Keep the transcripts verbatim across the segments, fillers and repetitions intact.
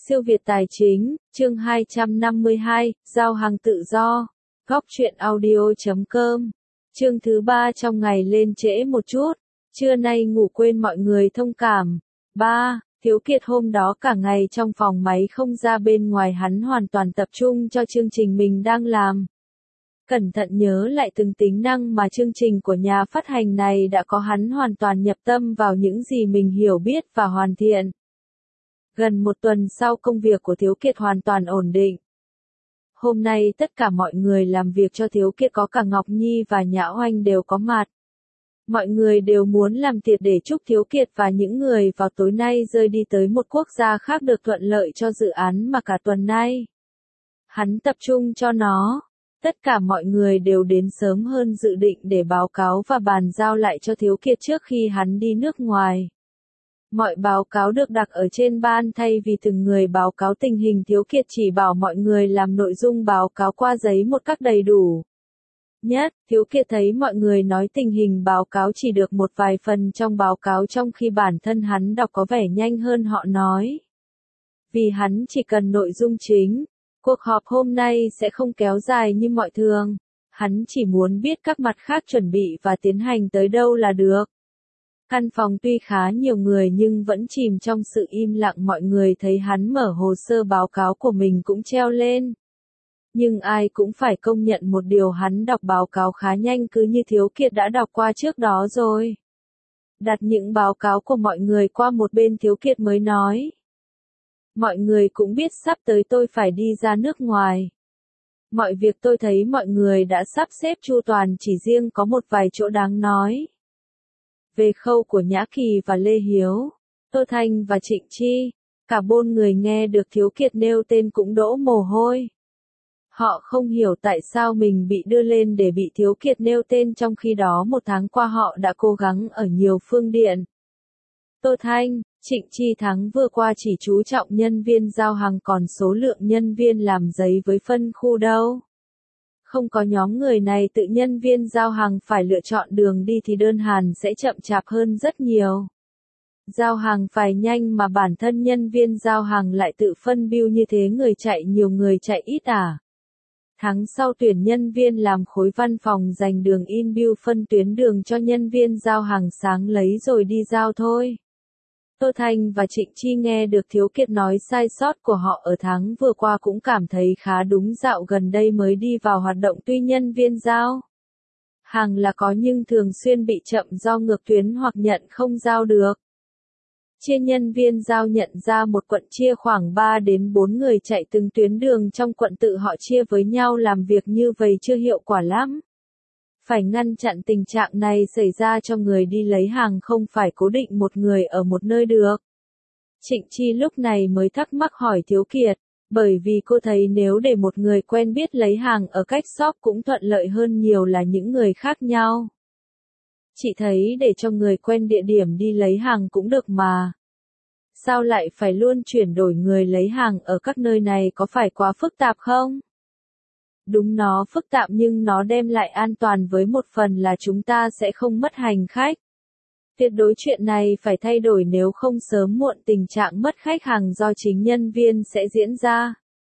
Siêu Việt Tài Chính, chương hai trăm năm mươi hai, giao hàng tự do. Góc truyện audio chấm com. Chương thứ ba trong ngày lên trễ một chút. Trưa nay ngủ quên mọi người thông cảm. ba. Thiếu Kiệt hôm đó cả ngày trong phòng máy không ra bên ngoài, hắn hoàn toàn tập trung cho chương trình mình đang làm. Cẩn thận nhớ lại từng tính năng mà chương trình của nhà phát hành này đã có, hắn hoàn toàn nhập tâm vào những gì mình hiểu biết và hoàn thiện. Gần một tuần sau, công việc của Thiếu Kiệt hoàn toàn ổn định. Hôm nay tất cả mọi người làm việc cho Thiếu Kiệt, có cả Ngọc Nhi và Nhã Oanh đều có mặt. Mọi người đều muốn làm tiệc để chúc Thiếu Kiệt và những người vào tối nay rơi đi tới một quốc gia khác được thuận lợi cho dự án mà cả tuần nay hắn tập trung cho nó. Tất cả mọi người đều đến sớm hơn dự định để báo cáo và bàn giao lại cho Thiếu Kiệt trước khi hắn đi nước ngoài. Mọi báo cáo được đặt ở trên ban, thay vì từng người báo cáo tình hình, Thiếu Kiệt chỉ bảo mọi người làm nội dung báo cáo qua giấy một cách đầy đủ. Nhất, Thiếu Kiệt thấy mọi người nói tình hình báo cáo chỉ được một vài phần trong báo cáo, trong khi bản thân hắn đọc có vẻ nhanh hơn họ nói. Vì hắn chỉ cần nội dung chính. Cuộc họp hôm nay sẽ không kéo dài như mọi thường. Hắn chỉ muốn biết các mặt khác chuẩn bị và tiến hành tới đâu là được. Căn phòng tuy khá nhiều người nhưng vẫn chìm trong sự im lặng. Mọi người thấy hắn mở hồ sơ báo cáo của mình cũng treo lên. Nhưng ai cũng phải công nhận một điều, hắn đọc báo cáo khá nhanh, cứ như Thiếu Kiệt đã đọc qua trước đó rồi. Đặt những báo cáo của mọi người qua một bên, Thiếu Kiệt mới nói. Mọi người cũng biết sắp tới tôi phải đi ra nước ngoài. Mọi việc tôi thấy mọi người đã sắp xếp chu toàn, chỉ riêng có một vài chỗ đáng nói. Về khâu của Nhã Kỳ và Lê Hiếu, Tô Thanh và Trịnh Chi, cả bốn người nghe được Thiếu Kiệt nêu tên cũng đổ mồ hôi. Họ không hiểu tại sao mình bị đưa lên để bị Thiếu Kiệt nêu tên, trong khi đó một tháng qua họ đã cố gắng ở nhiều phương diện. Tô Thanh, Trịnh Chi tháng vừa qua chỉ chú trọng nhân viên giao hàng, còn số lượng nhân viên làm giấy với phân khu đâu. Không có nhóm người này, tự nhân viên giao hàng phải lựa chọn đường đi thì đơn hàng sẽ chậm chạp hơn rất nhiều. Giao hàng phải nhanh mà bản thân nhân viên giao hàng lại tự phân bưu, như thế người chạy nhiều người chạy ít à. Tháng sau tuyển nhân viên làm khối văn phòng, dành đường in bưu phân tuyến đường cho nhân viên giao hàng, sáng lấy rồi đi giao thôi. Tô Thanh và Trịnh Chi nghe được Thiếu Kiệt nói sai sót của họ ở tháng vừa qua cũng cảm thấy khá đúng, dạo gần đây mới đi vào hoạt động, tuy nhân viên giao hàng là có nhưng thường xuyên bị chậm do ngược tuyến hoặc nhận không giao được. Chia nhân viên giao nhận ra một quận chia khoảng ba đến bốn người chạy từng tuyến đường trong quận, tự họ chia với nhau làm việc như vậy chưa hiệu quả lắm. Phải ngăn chặn tình trạng này xảy ra cho người đi lấy hàng không phải cố định một người ở một nơi được. Trịnh Chi lúc này mới thắc mắc hỏi Thiếu Kiệt, bởi vì cô thấy nếu để một người quen biết lấy hàng ở cách shop cũng thuận lợi hơn nhiều là những người khác nhau. Chị thấy để cho người quen địa điểm đi lấy hàng cũng được mà. Sao lại phải luôn chuyển đổi người lấy hàng ở các nơi này, có phải quá phức tạp không? Đúng, nó phức tạp nhưng nó đem lại an toàn, với một phần là chúng ta sẽ không mất hành khách. Tuyệt đối chuyện này phải thay đổi, nếu không sớm muộn tình trạng mất khách hàng do chính nhân viên sẽ diễn ra.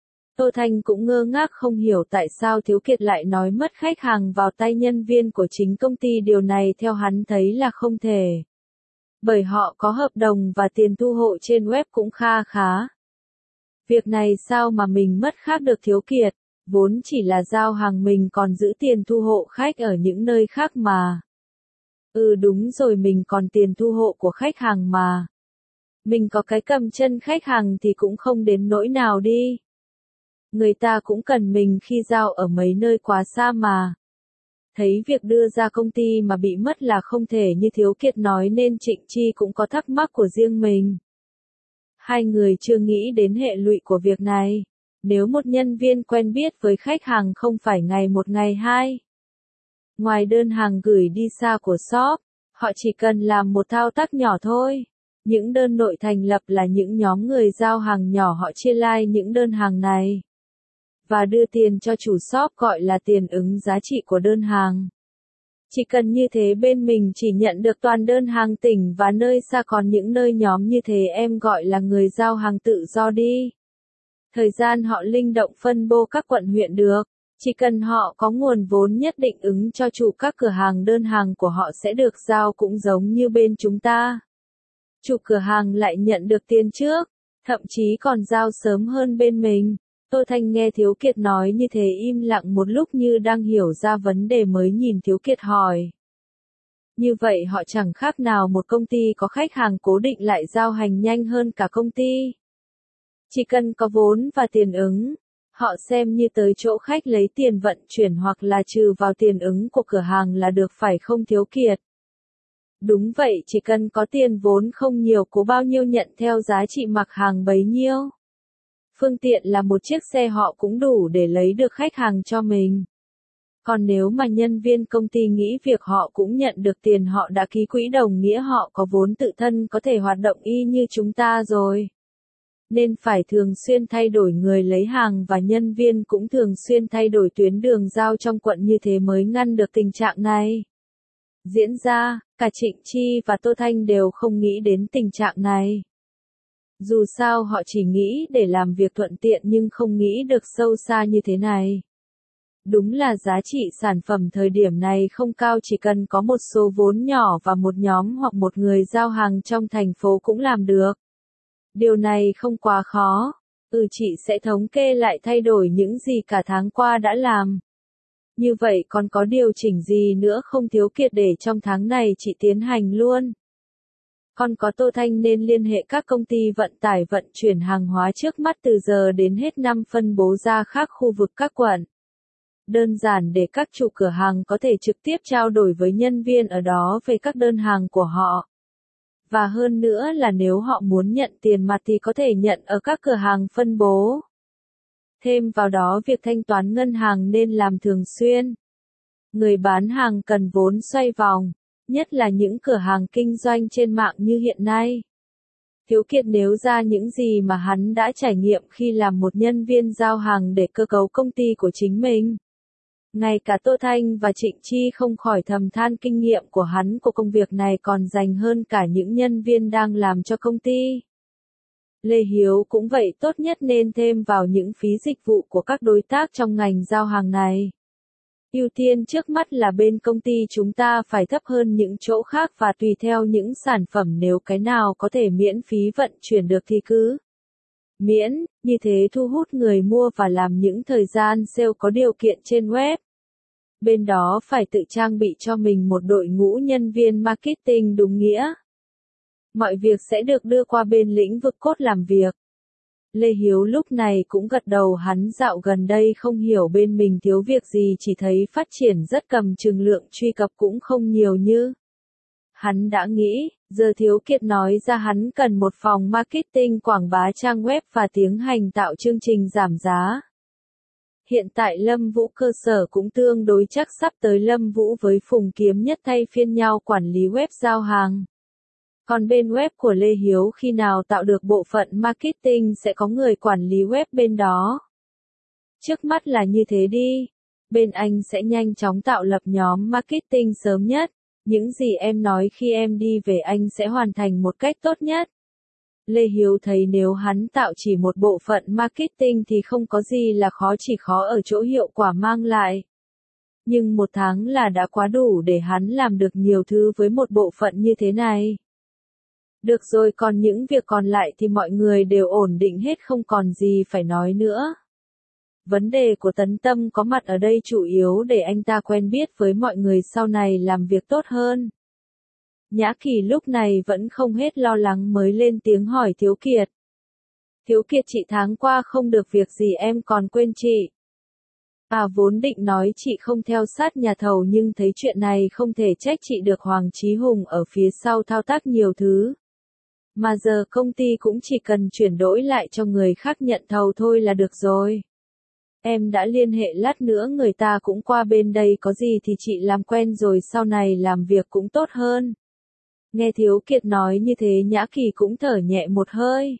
Tô Thanh cũng ngơ ngác không hiểu tại sao Thiếu Kiệt lại nói mất khách hàng vào tay nhân viên của chính công ty, điều này theo hắn thấy là không thể. Bởi họ có hợp đồng và tiền thu hộ trên web cũng kha khá. Việc này sao mà mình mất khác được Thiếu Kiệt? Vốn chỉ là giao hàng, mình còn giữ tiền thu hộ khách ở những nơi khác mà. Ừ đúng rồi, mình còn tiền thu hộ của khách hàng mà. Mình có cái cầm chân khách hàng thì cũng không đến nỗi nào đi. Người ta cũng cần mình khi giao ở mấy nơi quá xa mà. Thấy việc đưa ra công ty mà bị mất là không thể như Thiếu Kiệt nói, nên Trịnh Chi cũng có thắc mắc của riêng mình. Hai người chưa nghĩ đến hệ lụy của việc này. Nếu một nhân viên quen biết với khách hàng không phải ngày một ngày hai. Ngoài đơn hàng gửi đi xa của shop, họ chỉ cần làm một thao tác nhỏ thôi. Những đơn nội thành lập là những nhóm người giao hàng nhỏ, họ chia like những đơn hàng này và đưa tiền cho chủ shop, gọi là tiền ứng giá trị của đơn hàng. Chỉ cần như thế bên mình chỉ nhận được toàn đơn hàng tỉnh và nơi xa, còn những nơi nhóm như thế em gọi là người giao hàng tự do đi. Thời gian họ linh động phân bố các quận huyện được. Chỉ cần họ có nguồn vốn nhất định ứng cho chủ các cửa hàng, đơn hàng của họ sẽ được giao cũng giống như bên chúng ta. Chủ cửa hàng lại nhận được tiền trước, thậm chí còn giao sớm hơn bên mình. Tô Thanh nghe Thiếu Kiệt nói như thế im lặng một lúc như đang hiểu ra vấn đề mới nhìn Thiếu Kiệt hỏi. Như vậy họ chẳng khác nào một công ty có khách hàng cố định lại giao hành nhanh hơn cả công ty. Chỉ cần có vốn và tiền ứng, họ xem như tới chỗ khách lấy tiền vận chuyển hoặc là trừ vào tiền ứng của cửa hàng là được phải không Thiếu Kiệt? Đúng vậy, chỉ cần có tiền vốn không nhiều, cố bao nhiêu nhận theo giá trị mặc hàng bấy nhiêu. Phương tiện là một chiếc xe họ cũng đủ để lấy được khách hàng cho mình. Còn nếu mà nhân viên công ty nghĩ việc họ cũng nhận được tiền họ đã ký quỹ đồng nghĩa họ có vốn tự thân có thể hoạt động y như chúng ta rồi. Nên phải thường xuyên thay đổi người lấy hàng và nhân viên cũng thường xuyên thay đổi tuyến đường giao trong quận, như thế mới ngăn được tình trạng này diễn ra. Cả Trịnh Chi và Tô Thanh đều không nghĩ đến tình trạng này. Dù sao họ chỉ nghĩ để làm việc thuận tiện nhưng không nghĩ được sâu xa như thế này. Đúng là giá trị sản phẩm thời điểm này không cao, chỉ cần có một số vốn nhỏ và một nhóm hoặc một người giao hàng trong thành phố cũng làm được. Điều này không quá khó. Ừ, chị sẽ thống kê lại thay đổi những gì cả tháng qua đã làm. Như vậy còn có điều chỉnh gì nữa không Thiếu Kiệt, để trong tháng này chị tiến hành luôn. Còn có Tô Thanh nên liên hệ các công ty vận tải vận chuyển hàng hóa trước mắt từ giờ đến hết năm phân bố ra các khu vực các quận. Đơn giản để các chủ cửa hàng có thể trực tiếp trao đổi với nhân viên ở đó về các đơn hàng của họ. Và hơn nữa là nếu họ muốn nhận tiền mặt thì có thể nhận ở các cửa hàng phân bố. Thêm vào đó việc thanh toán ngân hàng nên làm thường xuyên. Người bán hàng cần vốn xoay vòng, nhất là những cửa hàng kinh doanh trên mạng như hiện nay. Thiếu Kiệt nêu ra những gì mà hắn đã trải nghiệm khi làm một nhân viên giao hàng để cơ cấu công ty của chính mình. Ngay cả Tô Thanh và Trịnh Chi không khỏi thầm than kinh nghiệm của hắn của công việc này còn dành hơn cả những nhân viên đang làm cho công ty. Lê Hiếu cũng vậy, tốt nhất nên thêm vào những phí dịch vụ của các đối tác trong ngành giao hàng này. Ưu tiên trước mắt là bên công ty chúng ta phải thấp hơn những chỗ khác và tùy theo những sản phẩm, nếu cái nào có thể miễn phí vận chuyển được thì cứ miễn, như thế thu hút người mua và làm những thời gian sale có điều kiện trên web. Bên đó phải tự trang bị cho mình một đội ngũ nhân viên marketing đúng nghĩa. Mọi việc sẽ được đưa qua bên lĩnh vực cốt làm việc. Lê Hiếu lúc này cũng gật đầu, hắn dạo gần đây không hiểu bên mình thiếu việc gì, chỉ thấy phát triển rất cầm chừng, lượng truy cập cũng không nhiều như hắn đã nghĩ. Giờ Thiếu Kiệt nói ra hắn cần một phòng marketing quảng bá trang web và tiến hành tạo chương trình giảm giá. Hiện tại Lâm Vũ cơ sở cũng tương đối chắc, sắp tới Lâm Vũ với Phùng Kiếm Nhất thay phiên nhau quản lý web giao hàng. Còn bên web của Lê Hiếu khi nào tạo được bộ phận marketing sẽ có người quản lý web bên đó. Trước mắt là như thế đi. Bên anh sẽ nhanh chóng tạo lập nhóm marketing sớm nhất. Những gì em nói khi em đi về anh sẽ hoàn thành một cách tốt nhất. Lê Hiếu thấy nếu hắn tạo chỉ một bộ phận marketing thì không có gì là khó, chỉ khó ở chỗ hiệu quả mang lại. Nhưng một tháng là đã quá đủ để hắn làm được nhiều thứ với một bộ phận như thế này. Được rồi, còn những việc còn lại thì mọi người đều ổn định hết, không còn gì phải nói nữa. Vấn đề của Tấn Tâm có mặt ở đây chủ yếu để anh ta quen biết với mọi người sau này làm việc tốt hơn. Nhã Kỳ lúc này vẫn không hết lo lắng mới lên tiếng hỏi Thiếu Kiệt. Thiếu Kiệt, chị tháng qua không được việc gì em còn quên chị. À, vốn định nói chị không theo sát nhà thầu nhưng thấy chuyện này không thể trách chị được, Hoàng Chí Hùng ở phía sau thao tác nhiều thứ. Mà giờ công ty cũng chỉ cần chuyển đổi lại cho người khác nhận thầu thôi là được rồi. Em đã liên hệ, lát nữa người ta cũng qua bên đây, có gì thì chị làm quen rồi sau này làm việc cũng tốt hơn. Nghe Thiếu Kiệt nói như thế Nhã Kỳ cũng thở nhẹ một hơi.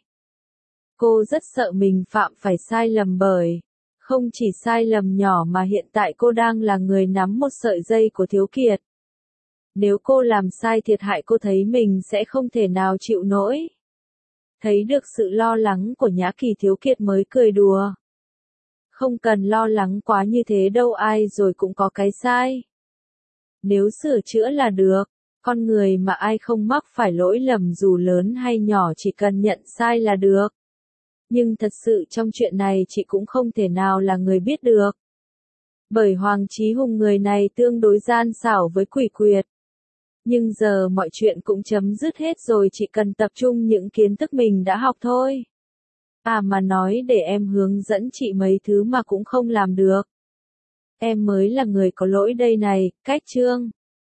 Cô rất sợ mình phạm phải sai lầm, bởi không chỉ sai lầm nhỏ mà hiện tại cô đang là người nắm một sợi dây của Thiếu Kiệt. Nếu cô làm sai thiệt hại cô thấy mình sẽ không thể nào chịu nổi. Thấy được sự lo lắng của Nhã Kỳ Thiếu Kiệt mới cười đùa. Không cần lo lắng quá như thế đâu, ai rồi cũng có cái sai. Nếu sửa chữa là được, con người mà ai không mắc phải lỗi lầm dù lớn hay nhỏ chỉ cần nhận sai là được. Nhưng thật sự trong chuyện này chị cũng không thể nào là người biết được. Bởi Hoàng Chí Hùng người này tương đối gian xảo với quỷ quyệt. Nhưng giờ mọi chuyện cũng chấm dứt hết rồi, chỉ cần tập trung những kiến thức mình đã học thôi. À mà nói để em hướng dẫn chị mấy thứ mà cũng không làm được. Em mới là người có lỗi đây này, cách chương.